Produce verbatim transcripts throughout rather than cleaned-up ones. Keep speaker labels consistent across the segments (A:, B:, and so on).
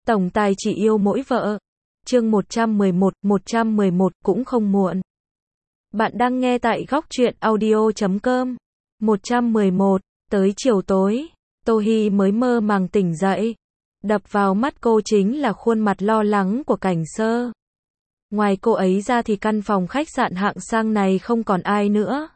A: Tổng tài chỉ yêu mỗi vợ. Chương một trăm mười một, một trăm mười một cũng không muộn. Bạn đang nghe tại góc truyện audio chấm com. một trăm mười một, tới chiều tối, Tô Hi mới mơ màng tỉnh dậy. Đập vào mắt cô chính là khuôn mặt lo lắng của Cảnh Sơ. Ngoài cô ấy ra thì căn phòng khách sạn hạng sang này không còn ai nữa.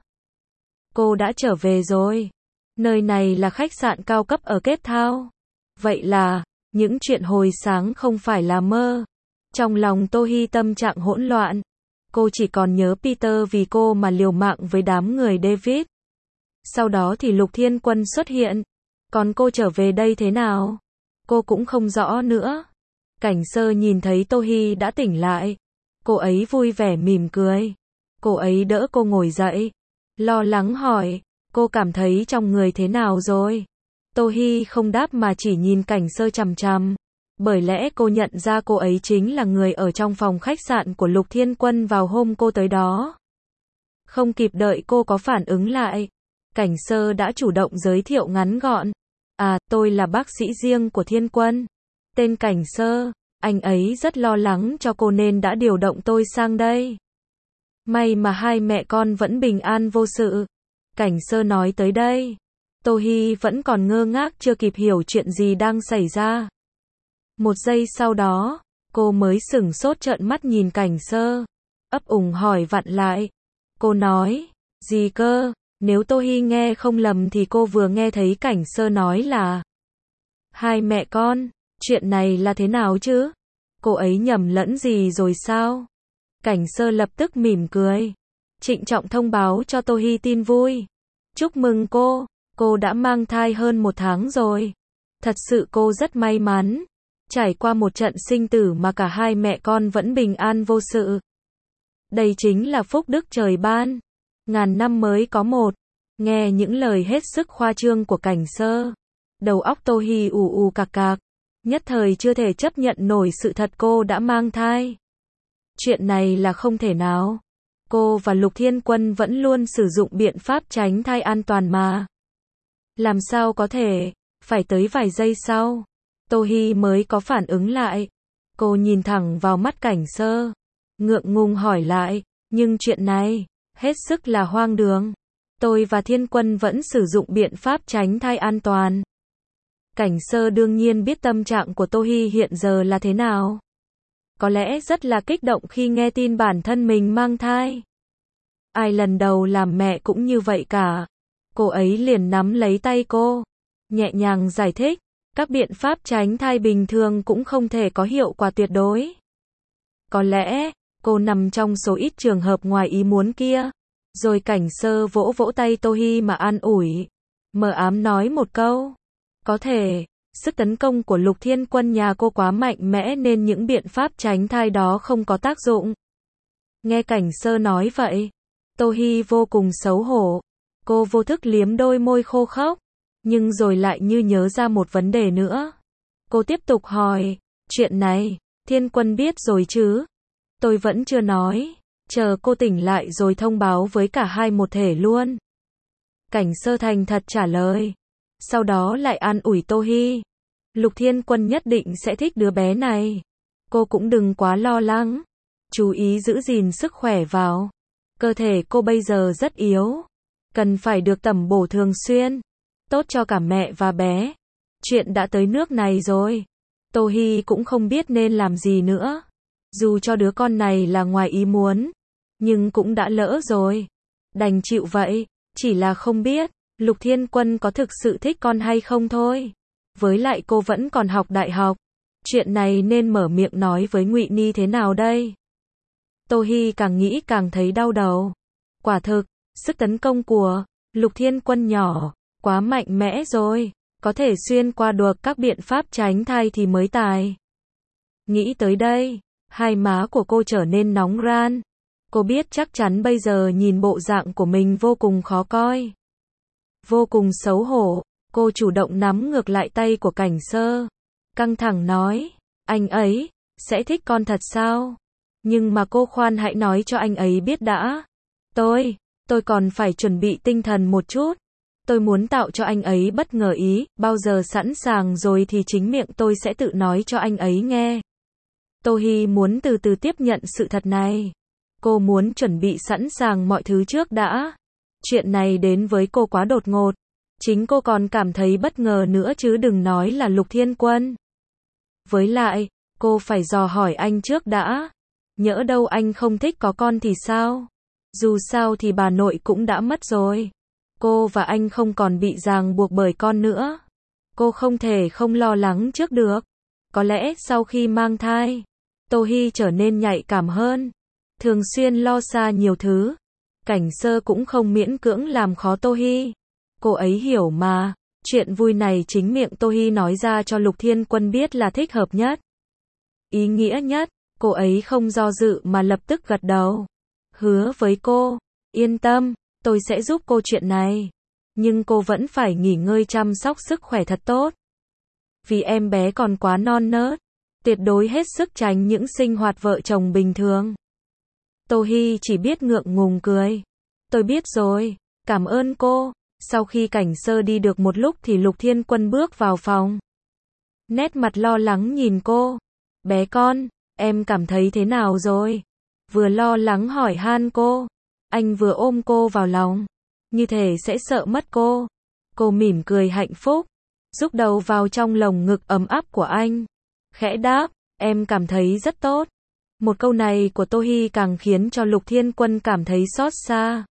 A: Cô đã trở về rồi. Nơi này là khách sạn cao cấp ở Cape Town. Vậy là, những chuyện hồi sáng không phải là mơ. Trong lòng Tô Hi tâm trạng hỗn loạn. Cô chỉ còn nhớ Peter vì cô mà liều mạng với đám người David. Sau đó thì Lục Thiên Quân xuất hiện. Còn cô trở về đây thế nào? Cô cũng không rõ nữa. Cảnh Sơ nhìn thấy Tô Hi đã tỉnh lại. Cô ấy vui vẻ mỉm cười. Cô ấy đỡ cô ngồi dậy. Lo lắng hỏi, cô cảm thấy trong người thế nào rồi? Tô Hi không đáp mà chỉ nhìn Cảnh Sơ chằm chằm. Bởi lẽ cô nhận ra cô ấy chính là người ở trong phòng khách sạn của Lục Thiên Quân vào hôm cô tới đó. Không kịp đợi cô có phản ứng lại, Cảnh Sơ đã chủ động giới thiệu ngắn gọn. À, tôi là bác sĩ riêng của Thiên Quân. Tên Cảnh Sơ, anh ấy rất lo lắng cho cô nên đã điều động tôi sang đây. May mà hai mẹ con vẫn bình an vô sự. Cảnh Sơ nói tới đây. Tô Hi vẫn còn ngơ ngác chưa kịp hiểu chuyện gì đang xảy ra. Một giây sau đó, cô mới sửng sốt trợn mắt nhìn Cảnh Sơ. Ấp úng hỏi vặn lại. Cô nói, gì cơ? Nếu Tô Hi nghe không lầm thì cô vừa nghe thấy Cảnh Sơ nói là hai mẹ con, chuyện này là thế nào chứ? Cô ấy nhầm lẫn gì rồi sao? Cảnh Sơ lập tức mỉm cười. Trịnh trọng thông báo cho Tô Hi tin vui. Chúc mừng cô, cô đã mang thai hơn một tháng rồi. Thật sự cô rất may mắn. Trải qua một trận sinh tử mà cả hai mẹ con vẫn bình an vô sự. Đây chính là phúc đức trời ban. Ngàn năm mới có một. Nghe những lời hết sức khoa trương của Cảnh Sơ. Đầu óc Tô Hi ù ù cạc cạc. Nhất thời chưa thể chấp nhận nổi sự thật cô đã mang thai. Chuyện này là không thể nào. Cô và Lục Thiên Quân vẫn luôn sử dụng biện pháp tránh thai an toàn mà. Làm sao có thể, phải tới vài giây sau. Tô Hi mới có phản ứng lại. Cô nhìn thẳng vào mắt Cảnh Sơ. Ngượng ngùng hỏi lại, nhưng chuyện này, hết sức là hoang đường. Tôi và Thiên Quân vẫn sử dụng biện pháp tránh thai an toàn. Cảnh Sơ đương nhiên biết tâm trạng của Tô Hi hiện giờ là thế nào. Có lẽ rất là kích động khi nghe tin bản thân mình mang thai. Ai lần đầu làm mẹ cũng như vậy cả. Cô ấy liền nắm lấy tay cô, nhẹ nhàng giải thích, các biện pháp tránh thai bình thường cũng không thể có hiệu quả tuyệt đối. Có lẽ, cô nằm trong số ít trường hợp ngoài ý muốn kia. Rồi Cảnh Sơ vỗ vỗ tay Tô Hi mà an ủi. Mờ ám nói một câu. Có thể, sức tấn công của Lục Thiên Quân nhà cô quá mạnh mẽ nên những biện pháp tránh thai đó không có tác dụng. Nghe Cảnh Sơ nói vậy, Tô Hi vô cùng xấu hổ. Cô vô thức liếm đôi môi khô khốc. Nhưng rồi lại như nhớ ra một vấn đề nữa. Cô tiếp tục hỏi, chuyện này, Thiên Quân biết rồi chứ? Tôi vẫn chưa nói, chờ cô tỉnh lại rồi thông báo với cả hai một thể luôn. Cảnh Sơ thành thật trả lời. Sau đó lại an ủi Tô Hi. Lục Thiên Quân nhất định sẽ thích đứa bé này. Cô cũng đừng quá lo lắng. Chú ý giữ gìn sức khỏe vào. Cơ thể cô bây giờ rất yếu. Cần phải được tẩm bổ thường xuyên. Tốt cho cả mẹ và bé. Chuyện đã tới nước này rồi. Tô Hi cũng không biết nên làm gì nữa. Dù cho đứa con này là ngoài ý muốn. Nhưng cũng đã lỡ rồi. Đành chịu vậy. Chỉ là không biết Lục Thiên Quân có thực sự thích con hay không thôi. Với lại cô vẫn còn học đại học. Chuyện này nên mở miệng nói với Ngụy Ni thế nào đây? Tô Hi càng nghĩ càng thấy đau đầu. Quả thực, sức tấn công của Lục Thiên Quân nhỏ quá mạnh mẽ rồi. Có thể xuyên qua được các biện pháp tránh thai thì mới tài. Nghĩ tới đây, hai má của cô trở nên nóng ran. Cô biết chắc chắn bây giờ nhìn bộ dạng của mình vô cùng khó coi. Vô cùng xấu hổ, cô chủ động nắm ngược lại tay của Cảnh Sơ. Căng thẳng nói, anh ấy, sẽ thích con thật sao? Nhưng mà cô khoan hãy nói cho anh ấy biết đã. Tôi, tôi còn phải chuẩn bị tinh thần một chút. Tôi muốn tạo cho anh ấy bất ngờ ý, bao giờ sẵn sàng rồi thì chính miệng tôi sẽ tự nói cho anh ấy nghe. Tô Hi muốn từ từ tiếp nhận sự thật này. Cô muốn chuẩn bị sẵn sàng mọi thứ trước đã. Chuyện này đến với cô quá đột ngột. Chính cô còn cảm thấy bất ngờ nữa chứ đừng nói là Lục Thiên Quân. Với lại, cô phải dò hỏi anh trước đã. Nhỡ đâu anh không thích có con thì sao? Dù sao thì bà nội cũng đã mất rồi. Cô và anh không còn bị ràng buộc bởi con nữa. Cô không thể không lo lắng trước được. Có lẽ sau khi mang thai, Tô Hi trở nên nhạy cảm hơn. Thường xuyên lo xa nhiều thứ. Cảnh Sơ cũng không miễn cưỡng làm khó Tô Hi. Cô ấy hiểu mà. Chuyện vui này chính miệng Tô Hi nói ra cho Lục Thiên Quân biết là thích hợp nhất. Ý nghĩa nhất. Cô ấy không do dự mà lập tức gật đầu. Hứa với cô. Yên tâm. Tôi sẽ giúp cô chuyện này. Nhưng cô vẫn phải nghỉ ngơi chăm sóc sức khỏe thật tốt. Vì em bé còn quá non nớt. Tuyệt đối hết sức tránh những sinh hoạt vợ chồng bình thường. Tô Hi chỉ biết ngượng ngùng cười. Tôi biết rồi. Cảm ơn cô. Sau khi Cảnh Sơ đi được một lúc thì Lục Thiên Quân bước vào phòng. Nét mặt lo lắng nhìn cô. Bé con, em cảm thấy thế nào rồi? Vừa lo lắng hỏi han cô. Anh vừa ôm cô vào lòng. Như thể sẽ sợ mất cô. Cô mỉm cười hạnh phúc. Rúc đầu vào trong lồng ngực ấm áp của anh. Khẽ đáp, em cảm thấy rất tốt. Một câu này của Tô Hi càng khiến cho Lục Thiên Quân cảm thấy xót xa.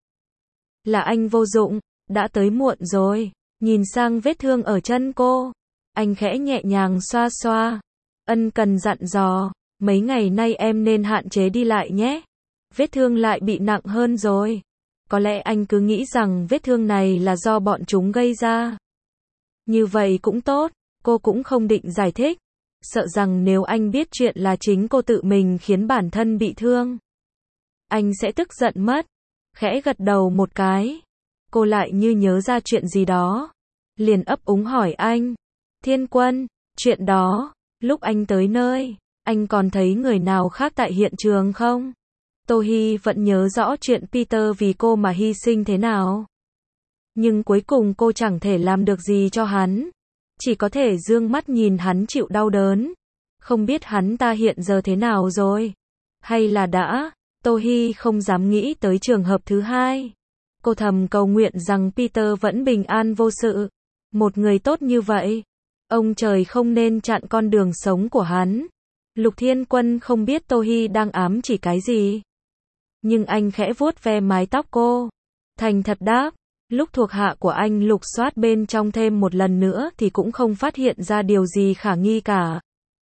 A: Là anh vô dụng, đã tới muộn rồi. Nhìn sang vết thương ở chân cô. Anh khẽ nhẹ nhàng xoa xoa. Ân cần dặn dò, mấy ngày nay em nên hạn chế đi lại nhé. Vết thương lại bị nặng hơn rồi. Có lẽ anh cứ nghĩ rằng vết thương này là do bọn chúng gây ra. Như vậy cũng tốt, cô cũng không định giải thích. Sợ rằng nếu anh biết chuyện là chính cô tự mình khiến bản thân bị thương, anh sẽ tức giận mất. Khẽ gật đầu một cái. Cô lại như nhớ ra chuyện gì đó. Liền ấp úng hỏi anh. Thiên Quân, chuyện đó, lúc anh tới nơi, anh còn thấy người nào khác tại hiện trường không? Tô Hi vẫn nhớ rõ chuyện Peter vì cô mà hy sinh thế nào. Nhưng cuối cùng cô chẳng thể làm được gì cho hắn. Chỉ có thể dương mắt nhìn hắn chịu đau đớn. Không biết hắn ta hiện giờ thế nào rồi? Hay là đã? Tô Hi không dám nghĩ tới trường hợp thứ hai. Cô thầm cầu nguyện rằng Peter vẫn bình an vô sự. Một người tốt như vậy. Ông trời không nên chặn con đường sống của hắn. Lục Thiên Quân không biết Tô Hi đang ám chỉ cái gì. Nhưng anh khẽ vuốt ve mái tóc cô. Thành thật đáp. Lúc thuộc hạ của anh lục soát bên trong thêm một lần nữa thì cũng không phát hiện ra điều gì khả nghi cả.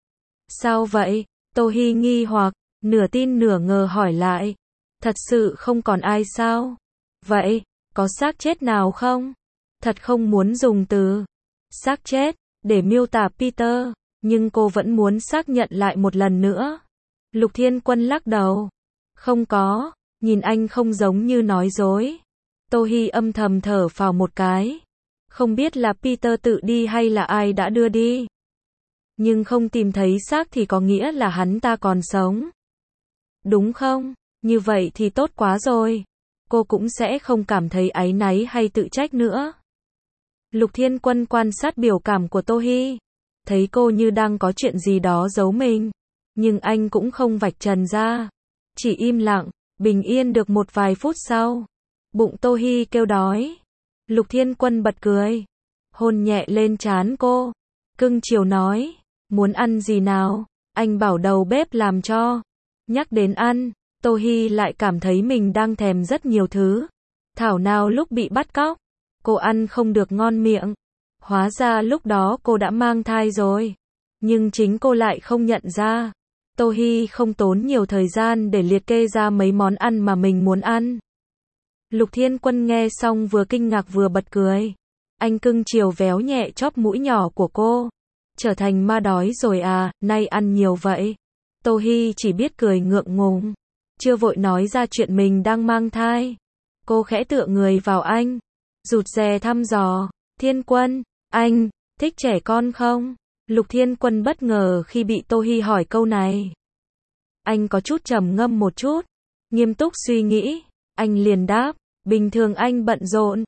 A: Sao vậy? Tô Hi nghi hoặc, nửa tin nửa ngờ hỏi lại. Thật sự không còn ai sao? Vậy, có xác chết nào không? Thật không muốn dùng từ xác chết để miêu tả Peter, nhưng cô vẫn muốn xác nhận lại một lần nữa. Lục Thiên Quân lắc đầu. Không có, nhìn anh không giống như nói dối. Tô Hi âm thầm thở phào một cái. Không biết là Peter tự đi hay là ai đã đưa đi. Nhưng không tìm thấy xác thì có nghĩa là hắn ta còn sống. Đúng không? Như vậy thì tốt quá rồi. Cô cũng sẽ không cảm thấy áy náy hay tự trách nữa. Lục Thiên Quân quan sát biểu cảm của Tô Hi. Thấy cô như đang có chuyện gì đó giấu mình. Nhưng anh cũng không vạch trần ra. Chỉ im lặng, bình yên được một vài phút sau. Bụng Tô Hi kêu đói. Lục Thiên Quân bật cười. Hôn nhẹ lên trán cô. Cưng chiều nói. Muốn ăn gì nào? Anh bảo đầu bếp làm cho. Nhắc đến ăn, Tô Hi lại cảm thấy mình đang thèm rất nhiều thứ. Thảo nào lúc bị bắt cóc, cô ăn không được ngon miệng. Hóa ra lúc đó cô đã mang thai rồi. Nhưng chính cô lại không nhận ra. Tô Hi không tốn nhiều thời gian để liệt kê ra mấy món ăn mà mình muốn ăn. Lục Thiên Quân nghe xong vừa kinh ngạc vừa bật cười. Anh cưng chiều véo nhẹ chóp mũi nhỏ của cô. Trở thành ma đói rồi à, nay ăn nhiều vậy. Tô Hi chỉ biết cười ngượng ngùng. Chưa vội nói ra chuyện mình đang mang thai. Cô khẽ tựa người vào anh. Rụt rè thăm dò. Thiên Quân, anh, thích trẻ con không? Lục Thiên Quân bất ngờ khi bị Tô Hi hỏi câu này. Anh có chút trầm ngâm một chút. Nghiêm túc suy nghĩ. Anh liền đáp. Bình thường anh bận rộn.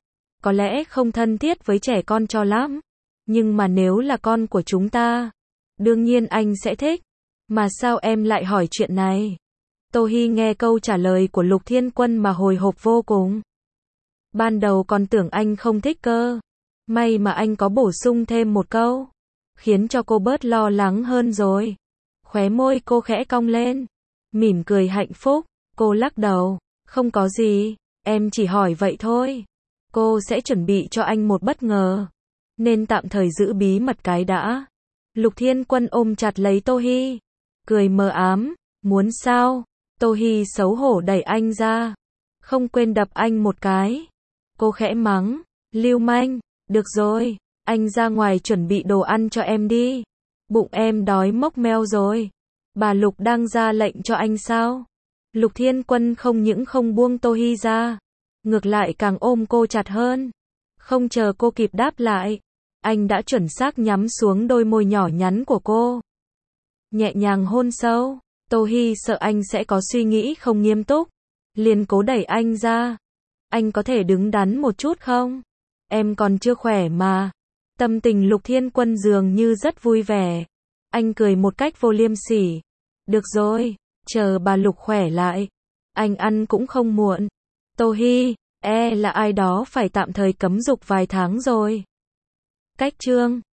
A: có lẽ không thân thiết với trẻ con cho lắm. Nhưng mà nếu là con của chúng ta, đương nhiên anh sẽ thích. Mà sao em lại hỏi chuyện này? Tô Hi nghe câu trả lời của Lục Thiên Quân mà hồi hộp vô cùng. Ban đầu còn tưởng anh không thích cơ. May mà anh có bổ sung thêm một câu, khiến cho cô bớt lo lắng hơn rồi. Khóe môi cô khẽ cong lên, mỉm cười hạnh phúc. Cô lắc đầu, không có gì, em chỉ hỏi vậy thôi. Cô sẽ chuẩn bị cho anh một bất ngờ, nên tạm thời giữ bí mật cái đã. Lục Thiên Quân ôm chặt lấy Tô Hi, cười mờ ám, muốn sao? Tô Hi xấu hổ đẩy anh ra, không quên đập anh một cái. Cô khẽ mắng, lưu manh, được rồi, anh ra ngoài chuẩn bị đồ ăn cho em đi. Bụng em đói mốc meo rồi. Bà Lục đang ra lệnh cho anh sao? Lục Thiên Quân không những không buông Tô Hi ra, ngược lại càng ôm cô chặt hơn. Không chờ cô kịp đáp lại, anh đã chuẩn xác nhắm xuống đôi môi nhỏ nhắn của cô, nhẹ nhàng hôn sâu. Tô Hi sợ anh sẽ có suy nghĩ không nghiêm túc, liền cố đẩy anh ra. Anh có thể đứng đắn một chút không? Em còn chưa khỏe mà. Tâm tình Lục Thiên Quân dường như rất vui vẻ. Anh cười một cách vô liêm sỉ. Được rồi, chờ bà Lục khỏe lại, anh ăn cũng không muộn. Tô Hi, e là ai đó phải tạm thời cấm dục vài tháng rồi. Cách chương